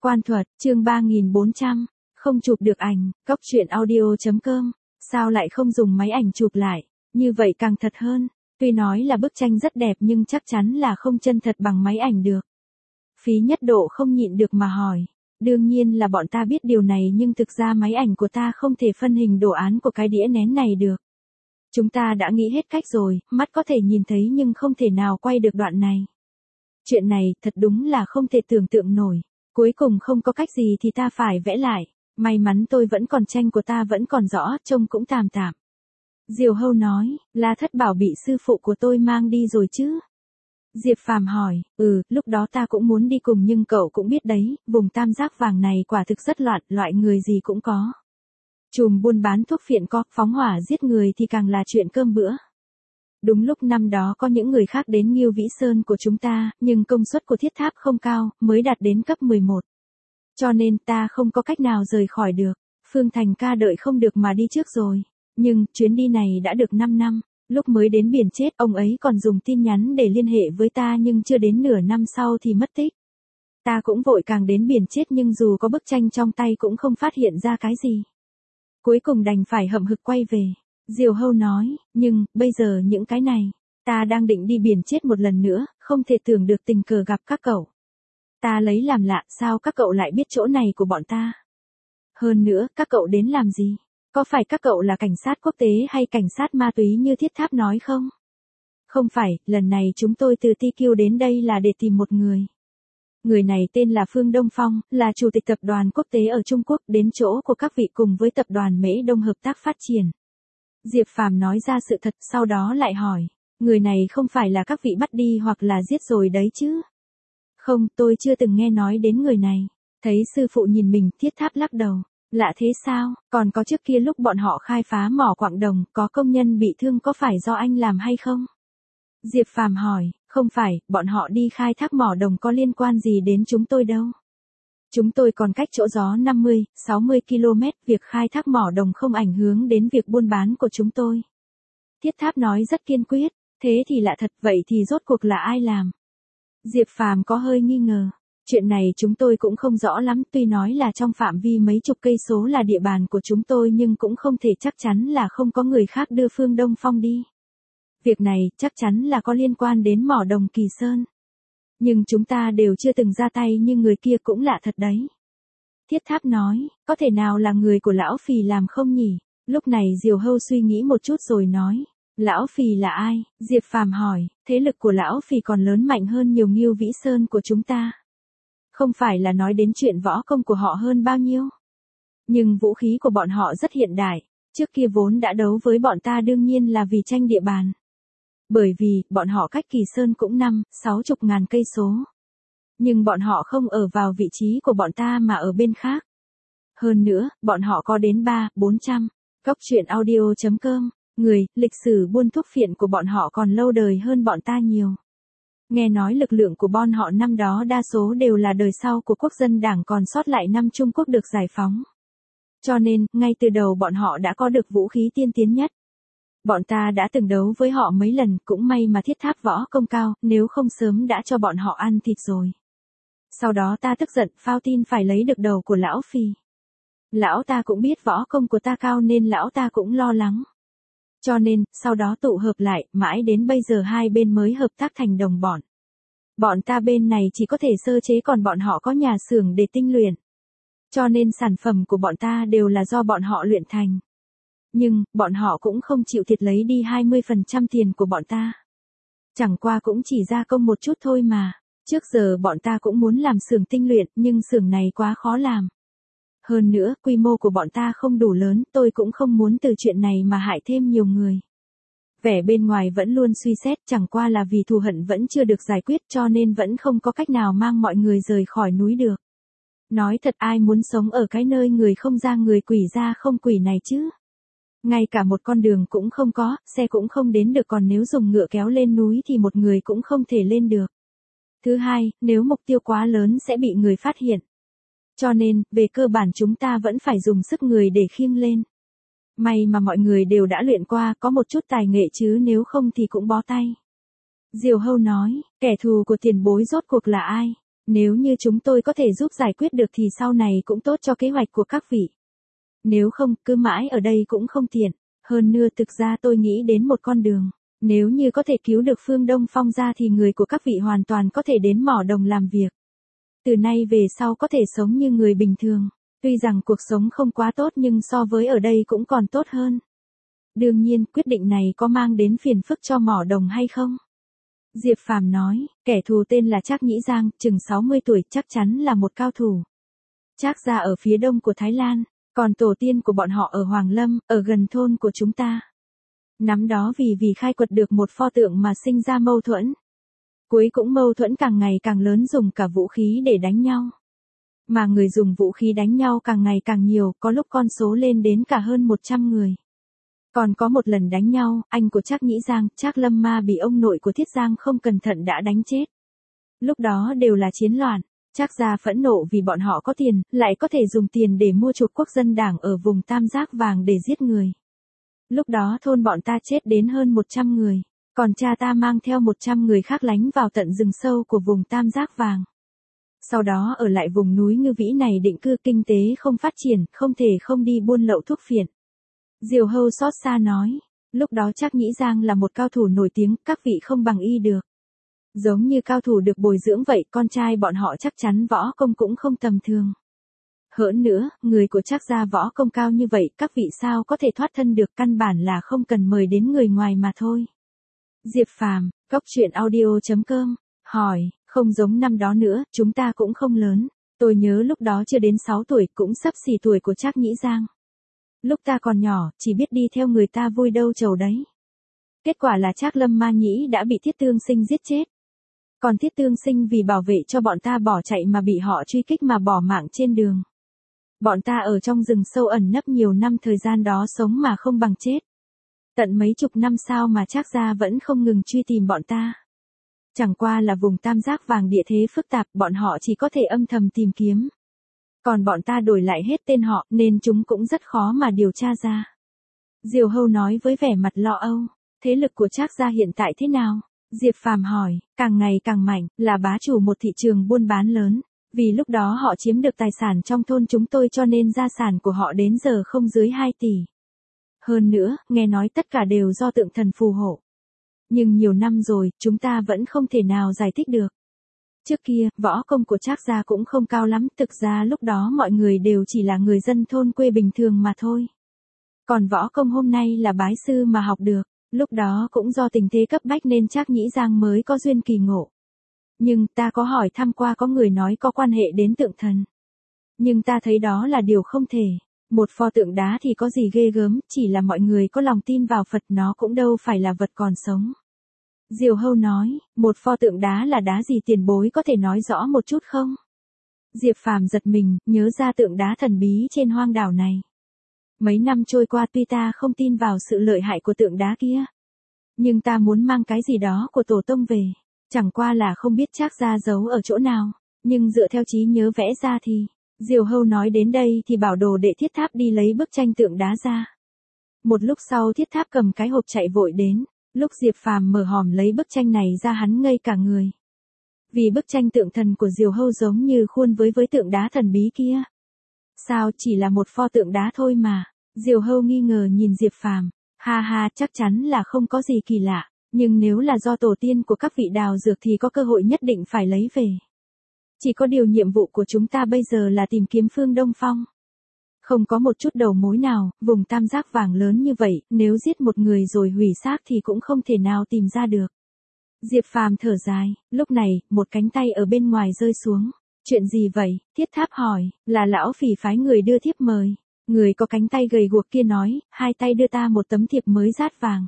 Quan thuật, chương 3400, không chụp được ảnh, cóc truyện audio.com, sao lại không dùng máy ảnh chụp lại, như vậy càng thật hơn, tuy nói là bức tranh rất đẹp nhưng chắc chắn là không chân thật bằng máy ảnh được. Phí Nhất Độ không nhịn được mà hỏi, đương nhiên là bọn ta biết điều này nhưng thực ra máy ảnh của ta không thể phân hình đồ án của cái đĩa nén này được. Chúng ta đã nghĩ hết cách rồi, mắt có thể nhìn thấy nhưng không thể nào quay được đoạn này. Chuyện này thật đúng là không thể tưởng tượng nổi. Cuối cùng không có cách gì thì ta phải vẽ lại. May mắn tôi vẫn còn tranh của ta vẫn còn rõ, trông cũng tạm tạm. Diều Hâu nói, La Thất bảo bị sư phụ của tôi mang đi rồi chứ? Diệp Phàm hỏi, lúc đó ta cũng muốn đi cùng nhưng cậu cũng biết đấy, vùng tam giác vàng này quả thực rất loạn, loại người gì cũng có. Chùm buôn bán thuốc phiện có, phóng hỏa giết người thì càng là chuyện cơm bữa. Đúng lúc năm đó có những người khác đến Ngưu Vĩ Sơn của chúng ta, nhưng công suất của thiết tháp không cao, mới đạt đến cấp 11. Cho nên ta không có cách nào rời khỏi được. Phương Thành ca đợi không được mà đi trước rồi. Nhưng, chuyến đi này đã được 5 năm. Lúc mới đến biển chết, ông ấy còn dùng tin nhắn để liên hệ với ta nhưng chưa đến nửa năm sau thì mất tích. Ta cũng vội càng đến biển chết nhưng dù có bức tranh trong tay cũng không phát hiện ra cái gì. Cuối cùng đành phải hậm hực quay về. Diều Hâu nói, nhưng, bây giờ những cái này, ta đang định đi biển chết một lần nữa, không thể tưởng được tình cờ gặp các cậu. Ta lấy làm lạ, sao các cậu lại biết chỗ này của bọn ta? Hơn nữa, các cậu đến làm gì? Có phải các cậu là cảnh sát quốc tế hay cảnh sát ma túy như Thiết Tháp nói không? Không phải, lần này chúng tôi từ TQ đến đây là để tìm một người. Người này tên là Phương Đông Phong, là chủ tịch tập đoàn quốc tế ở Trung Quốc, đến chỗ của các vị cùng với tập đoàn Mễ Đông hợp tác phát triển. Diệp Phàm nói ra sự thật, sau đó lại hỏi, người này không phải là các vị bắt đi hoặc là giết rồi đấy chứ? Không, tôi chưa từng nghe nói đến người này. Thấy sư phụ nhìn mình, Thiết Tháp lắc đầu. Lạ thế sao, còn có trước kia lúc bọn họ khai phá mỏ quặng đồng, có công nhân bị thương có phải do anh làm hay không? Diệp Phàm hỏi, không phải, bọn họ đi khai thác mỏ đồng có liên quan gì đến chúng tôi đâu. Chúng tôi còn cách chỗ gió 50, 60 km, việc khai thác mỏ đồng không ảnh hưởng đến việc buôn bán của chúng tôi. Thiết Tháp nói rất kiên quyết, thế thì lạ thật, vậy thì rốt cuộc là ai làm? Diệp Phàm có hơi nghi ngờ. Chuyện này chúng tôi cũng không rõ lắm, tuy nói là trong phạm vi mấy chục cây số là địa bàn của chúng tôi nhưng cũng không thể chắc chắn là không có người khác đưa Phương Đông Phong đi. Việc này chắc chắn là có liên quan đến mỏ đồng Kỳ Sơn. Nhưng chúng ta đều chưa từng ra tay nhưng người kia cũng lạ thật đấy. Thiết Tháp nói, có thể nào là người của Lão Phì làm không nhỉ? Lúc này Diều Hâu suy nghĩ một chút rồi nói, Lão Phì là ai? Diệp Phàm hỏi, thế lực của Lão Phì còn lớn mạnh hơn nhiều Ngưu Vĩ Sơn của chúng ta. Không phải là nói đến chuyện võ công của họ hơn bao nhiêu. Nhưng vũ khí của bọn họ rất hiện đại, trước kia vốn đã đấu với bọn ta đương nhiên là vì tranh địa bàn. Bởi vì, bọn họ cách Kỳ Sơn cũng 5-60 ngàn cây số. Nhưng bọn họ không ở vào vị trí của bọn ta mà ở bên khác. Hơn nữa, bọn họ có đến 300-400, cóc truyện audio.com, người, lịch sử buôn thuốc phiện của bọn họ còn lâu đời hơn bọn ta nhiều. Nghe nói lực lượng của bọn họ năm đó đa số đều là đời sau của quốc dân đảng còn sót lại năm Trung Quốc được giải phóng. Cho nên, ngay từ đầu bọn họ đã có được vũ khí tiên tiến nhất. Bọn ta đã từng đấu với họ mấy lần, cũng may mà Thiết Tháp võ công cao, nếu không sớm đã cho bọn họ ăn thịt rồi. Sau đó ta tức giận, phao tin phải lấy được đầu của Lão Phì. Lão ta cũng biết võ công của ta cao nên lão ta cũng lo lắng. Cho nên, sau đó tụ hợp lại, mãi đến bây giờ hai bên mới hợp tác thành đồng bọn. Bọn ta bên này chỉ có thể sơ chế còn bọn họ có nhà xưởng để tinh luyện. Cho nên sản phẩm của bọn ta đều là do bọn họ luyện thành. Nhưng, bọn họ cũng không chịu thiệt lấy đi 20% tiền của bọn ta. Chẳng qua cũng chỉ gia công một chút thôi mà. Trước giờ bọn ta cũng muốn làm xưởng tinh luyện nhưng xưởng này quá khó làm. Hơn nữa, quy mô của bọn ta không đủ lớn, tôi cũng không muốn từ chuyện này mà hại thêm nhiều người. Vẻ bên ngoài vẫn luôn suy xét, chẳng qua là vì thù hận vẫn chưa được giải quyết cho nên vẫn không có cách nào mang mọi người rời khỏi núi được. Nói thật ai muốn sống ở cái nơi người không ra người quỷ ra không quỷ này chứ? Ngay cả một con đường cũng không có, xe cũng không đến được còn nếu dùng ngựa kéo lên núi thì một người cũng không thể lên được. Thứ hai, nếu mục tiêu quá lớn sẽ bị người phát hiện. Cho nên, về cơ bản chúng ta vẫn phải dùng sức người để khiêng lên. May mà mọi người đều đã luyện qua, có một chút tài nghệ chứ nếu không thì cũng bó tay. Diều Hâu nói, kẻ thù của tiền bối rốt cuộc là ai? Nếu như chúng tôi có thể giúp giải quyết được thì sau này cũng tốt cho kế hoạch của các vị. Nếu không, cứ mãi ở đây cũng không tiện. Hơn nữa thực ra tôi nghĩ đến một con đường. Nếu như có thể cứu được Phương Đông Phong ra thì người của các vị hoàn toàn có thể đến mỏ đồng làm việc. Từ nay về sau có thể sống như người bình thường. Tuy rằng cuộc sống không quá tốt nhưng so với ở đây cũng còn tốt hơn. Đương nhiên, quyết định này có mang đến phiền phức cho mỏ đồng hay không? Diệp Phàm nói, kẻ thù tên là Trác Nhĩ Giang, chừng 60 tuổi, chắc chắn là một cao thủ. Trác gia ở phía đông của Thái Lan, còn tổ tiên của bọn họ ở Hoàng Lâm, ở gần thôn của chúng ta. Năm đó vì khai quật được một pho tượng mà sinh ra mâu thuẫn. Cuối cũng mâu thuẫn càng ngày càng lớn, dùng cả vũ khí để đánh nhau. Mà người dùng vũ khí đánh nhau càng ngày càng nhiều, có lúc con số lên đến cả hơn 100 người. Còn có một lần đánh nhau, anh của Trác Nhĩ Giang, Trác Lâm Ma bị ông nội của Thiết Giang không cẩn thận đã đánh chết. Lúc đó đều là chiến loạn, Trác gia phẫn nộ vì bọn họ có tiền, lại có thể dùng tiền để mua chuộc quốc dân đảng ở vùng Tam Giác Vàng để giết người. Lúc đó thôn bọn ta chết đến hơn 100 người, còn cha ta mang theo 100 người khác lánh vào tận rừng sâu của vùng Tam Giác Vàng. Sau đó ở lại vùng núi Ngư Vĩ này định cư, kinh tế không phát triển, không thể không đi buôn lậu thuốc phiện. Diều Hâu xót xa nói, lúc đó Trác Nhĩ Giang là một cao thủ nổi tiếng, các vị không bằng y được. Giống như cao thủ được bồi dưỡng vậy, con trai bọn họ chắc chắn võ công cũng không tầm thường. Hơn nữa, người của Trác gia võ công cao như vậy, các vị sao có thể thoát thân được, căn bản là không cần mời đến người ngoài mà thôi. Diệp Phàm, coctruyện.audio.com, hỏi, không giống năm đó nữa, chúng ta cũng không lớn. Tôi nhớ lúc đó chưa đến 6 tuổi, cũng sắp xỉ tuổi của Trác Nhĩ Giang. Lúc ta còn nhỏ, chỉ biết đi theo người ta vui đâu chầu đấy. Kết quả là Trác Lâm Ma Nhĩ đã bị Thiết Tương Sinh giết chết. Còn Thiết Tương Sinh vì bảo vệ cho bọn ta bỏ chạy mà bị họ truy kích mà bỏ mạng trên đường. Bọn ta ở trong rừng sâu ẩn nấp nhiều năm, thời gian đó sống mà không bằng chết. Tận mấy chục năm sao mà Trác gia vẫn không ngừng truy tìm bọn ta. Chẳng qua là vùng Tam Giác Vàng địa thế phức tạp, bọn họ chỉ có thể âm thầm tìm kiếm. Còn bọn ta đổi lại hết tên họ, nên chúng cũng rất khó mà điều tra ra. Diều Hâu nói với vẻ mặt lo âu, thế lực của Trác gia hiện tại thế nào? Diệp Phàm hỏi, càng ngày càng mạnh, là bá chủ một thị trường buôn bán lớn. Vì lúc đó họ chiếm được tài sản trong thôn chúng tôi cho nên gia sản của họ đến giờ không dưới 2 tỷ. Hơn nữa, nghe nói tất cả đều do tượng thần phù hộ. Nhưng nhiều năm rồi, chúng ta vẫn không thể nào giải thích được. Trước kia, võ công của Trác gia cũng không cao lắm, thực ra lúc đó mọi người đều chỉ là người dân thôn quê bình thường mà thôi. Còn võ công hôm nay là bái sư mà học được, lúc đó cũng do tình thế cấp bách nên Trác Nhĩ Giang mới có duyên kỳ ngộ. Nhưng ta có hỏi thăm qua, có người nói có quan hệ đến tượng thần. Nhưng ta thấy đó là điều không thể. Một pho tượng đá thì có gì ghê gớm, chỉ là mọi người có lòng tin vào Phật, nó cũng đâu phải là vật còn sống. Diều Hâu nói, một pho tượng đá là đá gì, tiền bối có thể nói rõ một chút không? Diệp Phàm giật mình, nhớ ra tượng đá thần bí trên hoang đảo này. Mấy năm trôi qua tuy ta không tin vào sự lợi hại của tượng đá kia. Nhưng ta muốn mang cái gì đó của tổ tông về. Chẳng qua là không biết Trác gia giấu ở chỗ nào. Nhưng dựa theo trí nhớ vẽ ra thì, Diều Hâu nói đến đây thì bảo đồ đệ Thiết Tháp đi lấy bức tranh tượng đá ra. Một lúc sau Thiết Tháp cầm cái hộp chạy vội đến. Lúc Diệp Phàm mở hòm lấy bức tranh này ra hắn ngây cả người. Vì bức tranh tượng thần của Diều Hâu giống như khuôn với tượng đá thần bí kia. Sao chỉ là một pho tượng đá thôi mà. Diều Hâu nghi ngờ nhìn Diệp Phàm. Ha ha, chắc chắn là không có gì kỳ lạ. Nhưng nếu là do tổ tiên của các vị đào dược thì có cơ hội nhất định phải lấy về. Chỉ có điều nhiệm vụ của chúng ta bây giờ là tìm kiếm Phương Đông Phong. Không có một chút đầu mối nào, vùng Tam Giác Vàng lớn như vậy, nếu giết một người rồi hủy xác thì cũng không thể nào tìm ra được. Diệp Phàm thở dài, lúc này, một cánh tay ở bên ngoài rơi xuống. Chuyện gì vậy? Thiết Tháp hỏi, là lão phỉ phái người đưa thiếp mời. Người có cánh tay gầy guộc kia nói, hai tay đưa ta một tấm thiệp mới dát vàng.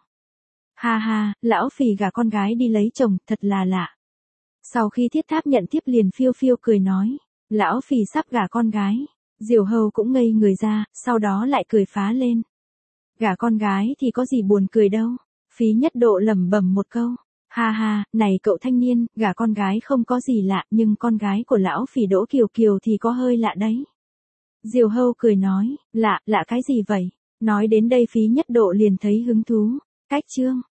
Ha ha, lão phỉ gả con gái đi lấy chồng, thật là lạ. Sau khi Thiết Tháp nhận thiếp liền phiêu phiêu cười nói, lão phỉ sắp gả con gái. Diều Hâu cũng ngây người ra, sau đó lại cười phá lên. Gả con gái thì có gì buồn cười đâu. Phí Nhất Độ lẩm bẩm một câu. Ha ha, này cậu thanh niên, gả con gái không có gì lạ, nhưng con gái của lão phỉ Đỗ Kiều Kiều thì có hơi lạ đấy. Diều Hâu cười nói, lạ cái gì vậy? Nói đến đây Phí Nhất Độ liền thấy hứng thú. Cách chương.